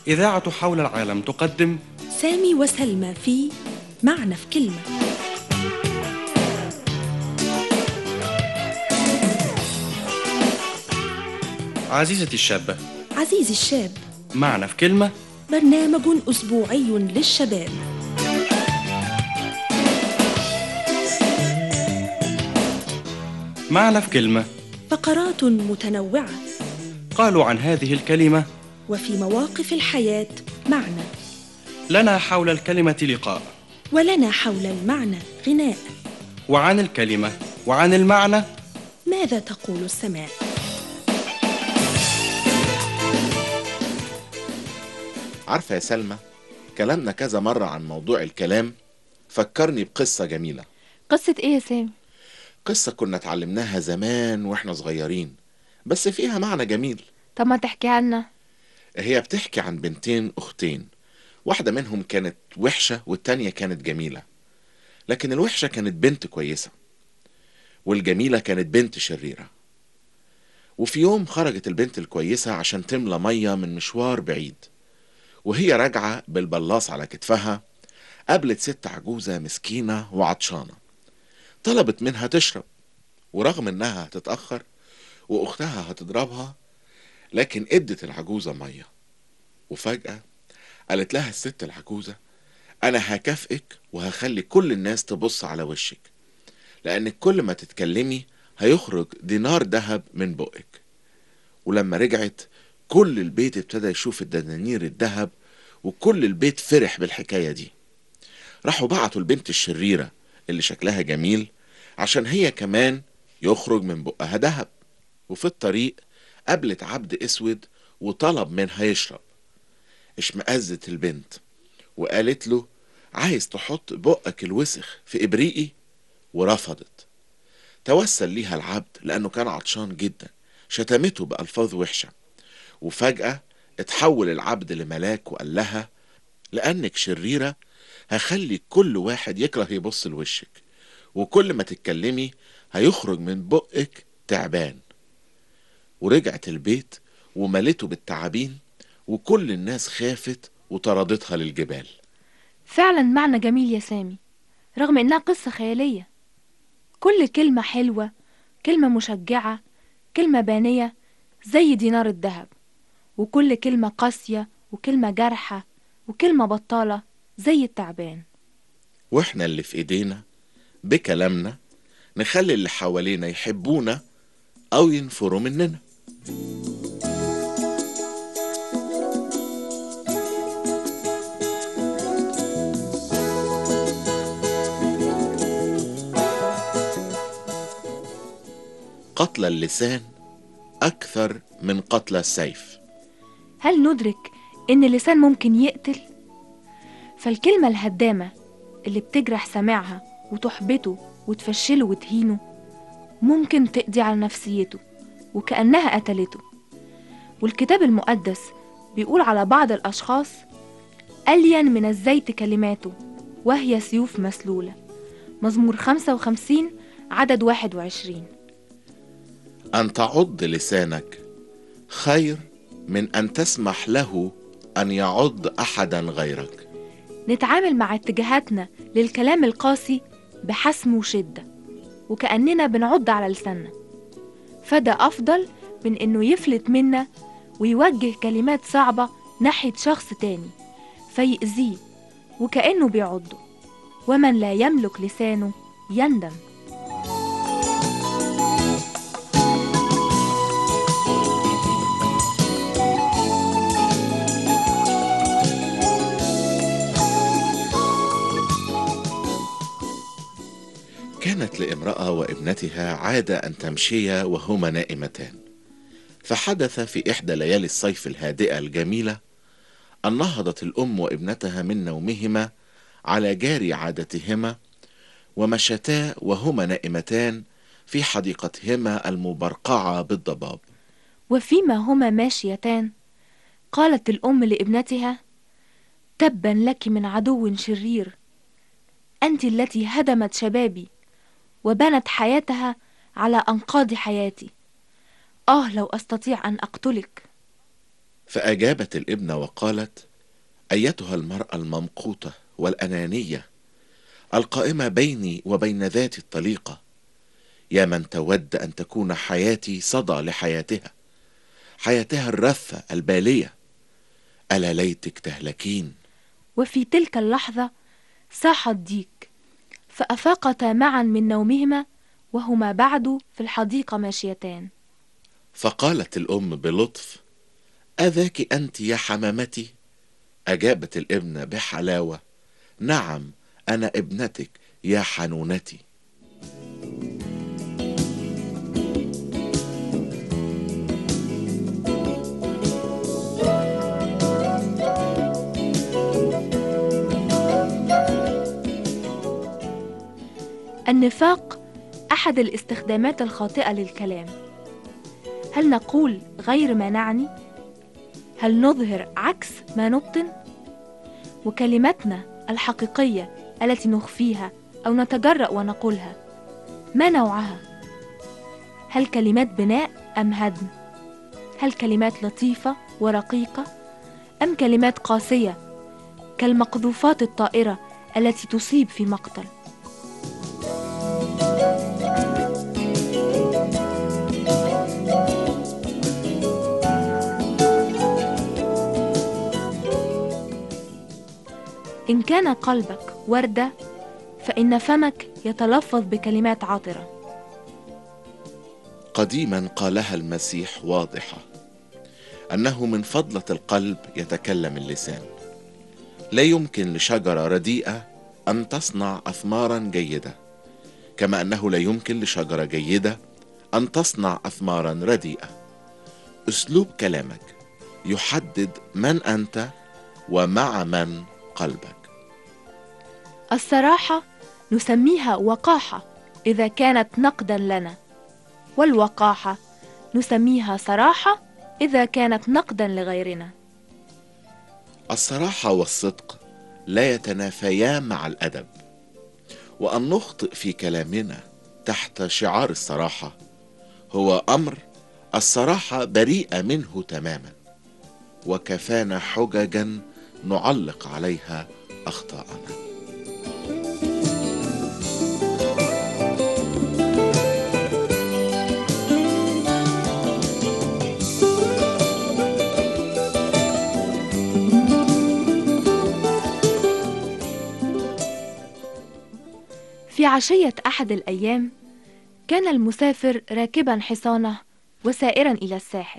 إذاعة حول العالم تقدم سامي وسلمى في معنى في كلمة. عزيزتي الشابة، عزيزي الشاب، معنى في كلمة، برنامج أسبوعي للشباب. معنى في كلمة، فقرات متنوعة قالوا عن هذه الكلمة وفي مواقف الحياة معنى، لنا حول الكلمة لقاء، ولنا حول المعنى غناء، وعن الكلمة وعن المعنى ماذا تقول السماء؟ عارفة يا سلمى، كلامنا كذا مرة عن موضوع الكلام فكرني بقصة جميلة. قصة ايه يا سامي؟ قصة كنا اتعلمناها زمان واحنا صغيرين، بس فيها معنى جميل. طب ما تحكيها لنا. هي بتحكي عن بنتين أختين، واحدة منهم كانت وحشة والتانية كانت جميلة، لكن الوحشة كانت بنت كويسة والجميلة كانت بنت شريرة. وفي يوم خرجت البنت الكويسة عشان تملى مية من مشوار بعيد، وهي راجعة بالبلاص على كتفها قابلت ست عجوزة مسكينة وعطشانة، طلبت منها تشرب، ورغم انها هتتأخر واختها هتضربها لكن ادت العجوزة مية. وفجأة قالت لها الست العجوزة: انا هكافئك وهخلي كل الناس تبص على وشك، لانك كل ما تتكلمي هيخرج دينار ذهب من بقك. ولما رجعت كل البيت ابتدى يشوف الدنانير الذهب، وكل البيت فرح بالحكاية دي. راحوا بعتوا البنت الشريرة اللي شكلها جميل عشان هي كمان يخرج من بقها ذهب. وفي الطريق قابلت عبد اسود وطلب منها يشرب. اشمئزت البنت وقالت له: عايز تحط بقك الوسخ في ابريقي؟ ورفضت. توسل ليها العبد لانه كان عطشان جدا، شتمته بألفاظ وحشة. وفجأة اتحول العبد لملاك وقال لها: لأنك شريرة هخلي كل واحد يكره يبص لوشك، وكل ما تتكلمي هيخرج من بقك تعبان. ورجعت البيت وملته بالتعابين، وكل الناس خافت وطردتها للجبال. فعلا معنى جميل يا سامي، رغم انها قصة خيالية. كل كلمة حلوة، كلمة مشجعة، كلمة بانية زي دينار الذهب، وكل كلمة قاسية وكلمة جارحة وكلمة بطالة زي التعبان. واحنا اللي في ايدينا بكلامنا نخلي اللي حوالينا يحبونا او ينفروا مننا. قتل اللسان اكثر من قتل السيف. هل ندرك ان اللسان ممكن يقتل؟ فالكلمة الهدامة اللي بتجرح سامعها وتحبطه وتفشله وتهينه ممكن تقضي على نفسيته وكأنها قتلته. والكتاب المقدس بيقول على بعض الأشخاص: ألين من الزيت كلماته وهي سيوف مسلولة. مزمور 55 عدد 21. أن تعض لسانك خير من أن تسمح له أن يعض أحدا غيرك. نتعامل مع اتجاهاتنا للكلام القاسي بحسم وشدة وكأننا بنعض على لساننا، فده أفضل من إنه يفلت منا ويوجه كلمات صعبة ناحية شخص تاني فيأذيه وكأنه بيعضه. ومن لا يملك لسانه يندم. كانت لامرأة وابنتها عادة أن تمشيا وهما نائمتان، فحدث في إحدى ليالي الصيف الهادئة الجميلة أن نهضت الأم وابنتها من نومهما على جاري عادتهما، ومشتا وهما نائمتان في حديقتهما المبرقعة بالضباب. وفيما هما ماشيتان قالت الأم لابنتها: تبا لك من عدو شرير، أنت التي هدمت شبابي وبنت حياتها على أنقاض حياتي. لو أستطيع أن أقتلك. فأجابت الابنة وقالت: أيتها المرأة الممقوتة والأنانية القائمة بيني وبين ذاتي الطليقة، يا من تود أن تكون حياتي صدى حياتها الرثة البالية، ألا ليتك تهلكين. وفي تلك اللحظة صاح الديك، فأفاقتا معا من نومهما وهما بعد في الحديقة ماشيتان. فقالت الأم بلطف: أذاك أنت يا حمامتي؟ أجابت الابنة بحلاوة: نعم، أنا ابنتك يا حنونتي. النفاق أحد الاستخدامات الخاطئة للكلام. هل نقول غير ما نعني؟ هل نظهر عكس ما نبطن؟ وكلمتنا الحقيقية التي نخفيها أو نتجرأ ونقولها ما نوعها؟ هل كلمات بناء أم هدم؟ هل كلمات لطيفة ورقيقة أم كلمات قاسية كالمقذوفات الطائرة التي تصيب في مقتل؟ إن كان قلبك وردة فإن فمك يتلفظ بكلمات عطرة. قديما قالها المسيح واضحة، أنه من فضلة القلب يتكلم اللسان. لا يمكن لشجرة رديئة أن تصنع أثمارا جيدة، كما أنه لا يمكن لشجرة جيدة أن تصنع أثمارا رديئة. أسلوب كلامك يحدد من أنت ومع من قلبك. الصراحة نسميها وقاحة إذا كانت نقدا لنا، والوقاحة نسميها صراحة إذا كانت نقدا لغيرنا. الصراحة والصدق لا يتنافيان مع الأدب، وأن نخطئ في كلامنا تحت شعار الصراحة هو أمر الصراحة بريئة منه تماما، وكفانا حججا نعلق عليها أخطاءنا. في عشية أحد الأيام كان المسافر راكبا حصانه وسائرا إلى الساحل،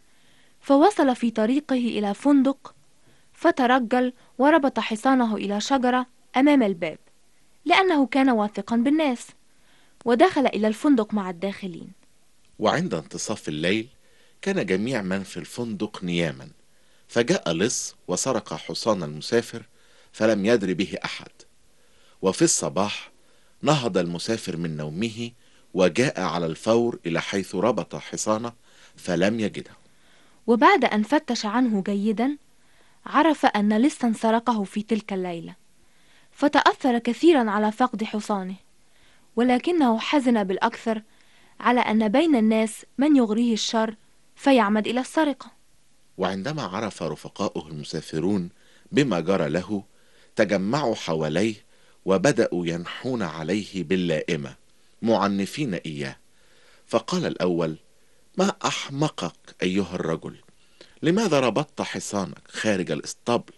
فوصل في طريقه إلى فندق، فترجل وربط حصانه إلى شجرة أمام الباب لأنه كان واثقا بالناس، ودخل إلى الفندق مع الداخلين. وعند انتصاف الليل كان جميع من في الفندق نياما، فجاء لص وسرق حصان المسافر فلم يدر به أحد. وفي الصباح نهض المسافر من نومه وجاء على الفور إلى حيث ربط حصانه فلم يجده. وبعد أن فتش عنه جيدا عرف أن لصا سرقه في تلك الليلة، فتأثر كثيرا على فقد حصانه، ولكنه حزن بالأكثر على أن بين الناس من يغريه الشر فيعمد إلى السرقة. وعندما عرف رفقاؤه المسافرون بما جرى له تجمعوا حواليه وبدأوا ينحون عليه باللائمة معنفين إياه. فقال الأول: ما أحمقك أيها الرجل، لماذا ربطت حصانك خارج الإسطبل؟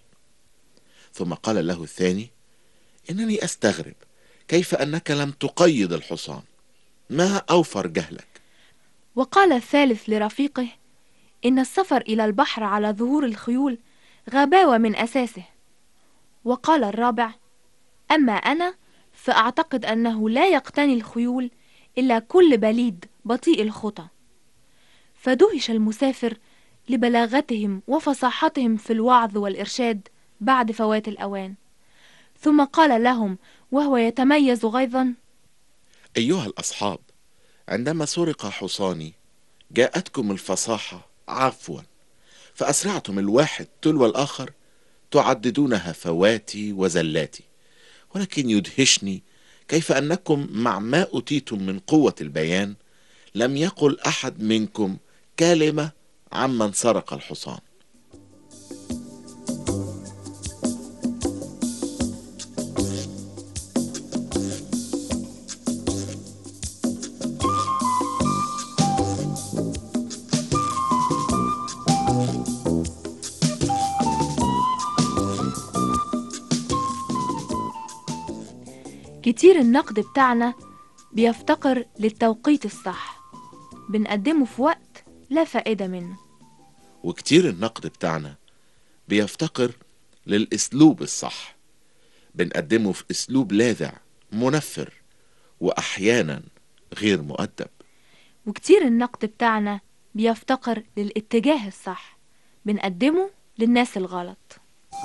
ثم قال له الثاني: إنني أستغرب كيف أنك لم تقيد الحصان، ما أوفر جهلك. وقال الثالث لرفيقه: إن السفر إلى البحر على ظهور الخيول غباوة من أساسه. وقال الرابع: أما أنا فأعتقد أنه لا يقتني الخيول إلا كل بليد بطيء الخطى. فدهش المسافر لبلاغتهم وفصاحتهم في الوعظ والإرشاد بعد فوات الأوان، ثم قال لهم وهو يتميز غيظا: أيها الأصحاب، عندما سرق حصاني جاءتكم الفصاحة عفوا، فأسرعتم الواحد تلو الآخر تعددون هفواتي وزلاتي، ولكن يدهشني كيف أنكم مع ما أوتيتم من قوة البيان لم يقل أحد منكم كلمة عمن سرق الحصان. كتير النقد بتاعنا بيفتقر للتوقيت الصح، بنقدمه في وقت لا فائدة منه. وكتير النقد بتاعنا بيفتقر للأسلوب الصح، بنقدمه في أسلوب لاذع منفر وأحيانا غير مؤدب. وكتير النقد بتاعنا بيفتقر للاتجاه الصح، بنقدمه للناس الغلط.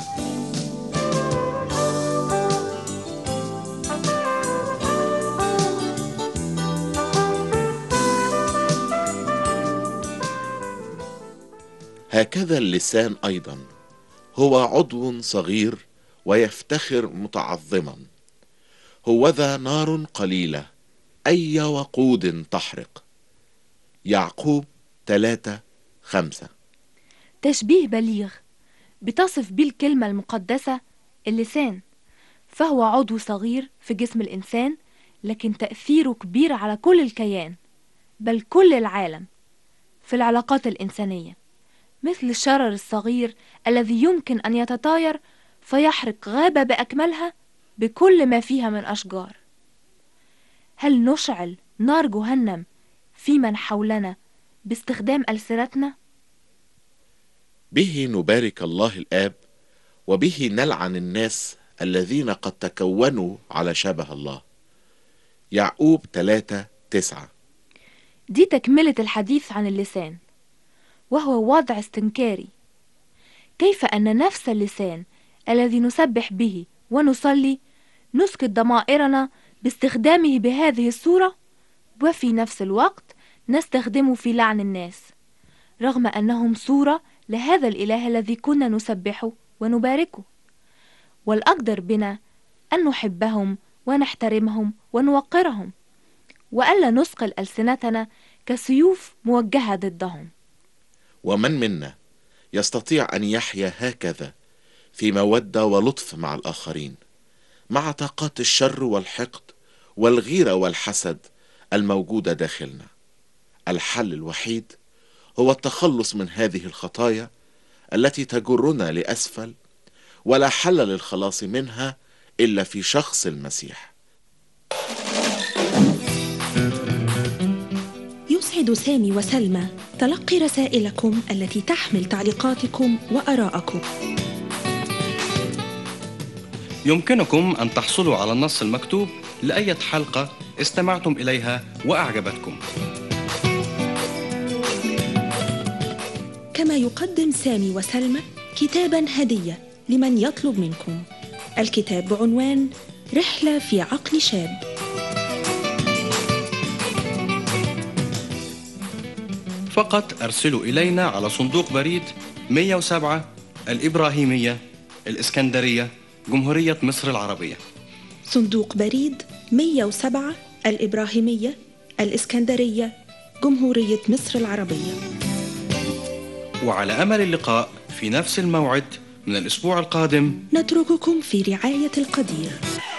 هكذا اللسان أيضا هو عضو صغير ويفتخر متعظما، هوذا نار قليلة أي وقود تحرق. يعقوب 3:5. تشبيه بليغ بتصف بيه الكلمة المقدسة اللسان، فهو عضو صغير في جسم الإنسان، لكن تأثيره كبير على كل الكيان، بل كل العالم في العلاقات الإنسانية، مثل الشرر الصغير الذي يمكن أن يتطاير فيحرق غابة بأكملها بكل ما فيها من أشجار. هل نشعل نار جهنم في من حولنا باستخدام ألسنتنا؟ به نبارك الله الآب، وبه نلعن الناس الذين قد تكونوا على شبه الله. يعقوب 3:9. دي تكملة الحديث عن اللسان، وهو وضع استنكاري. كيف أن نفس اللسان الذي نسبح به ونصلي نسكت ضمائرنا باستخدامه بهذه الصورة، وفي نفس الوقت نستخدمه في لعن الناس، رغم أنهم صورة لهذا الإله الذي كنا نسبحه ونباركه. والأقدر بنا أن نحبهم ونحترمهم ونوقرهم، وألا نثقل ألسنتنا كسيوف موجهة ضدهم. ومن منا يستطيع أن يحيا هكذا في مودة ولطف مع الآخرين، مع طاقات الشر والحقد والغيرة والحسد الموجودة داخلنا؟ الحل الوحيد هو التخلص من هذه الخطايا التي تجرنا لأسفل، ولا حل للخلاص منها إلا في شخص المسيح. يسعد سامي وسلمى تلقي رسائلكم التي تحمل تعليقاتكم وآراءكم. يمكنكم أن تحصلوا على النص المكتوب لأي حلقة استمعتم إليها وأعجبتكم. كما يقدم سامي وسلمى كتاباً هدية لمن يطلب منكم. الكتاب بعنوان رحلة في عقل شاب. فقط أرسلوا إلينا على صندوق بريد 107 الإبراهيمية، الإسكندرية، جمهورية مصر العربية. صندوق بريد 107 الإبراهيمية، الإسكندرية، جمهورية مصر العربية. وعلى أمل اللقاء في نفس الموعد من الأسبوع القادم. نترككم في رعاية القدير.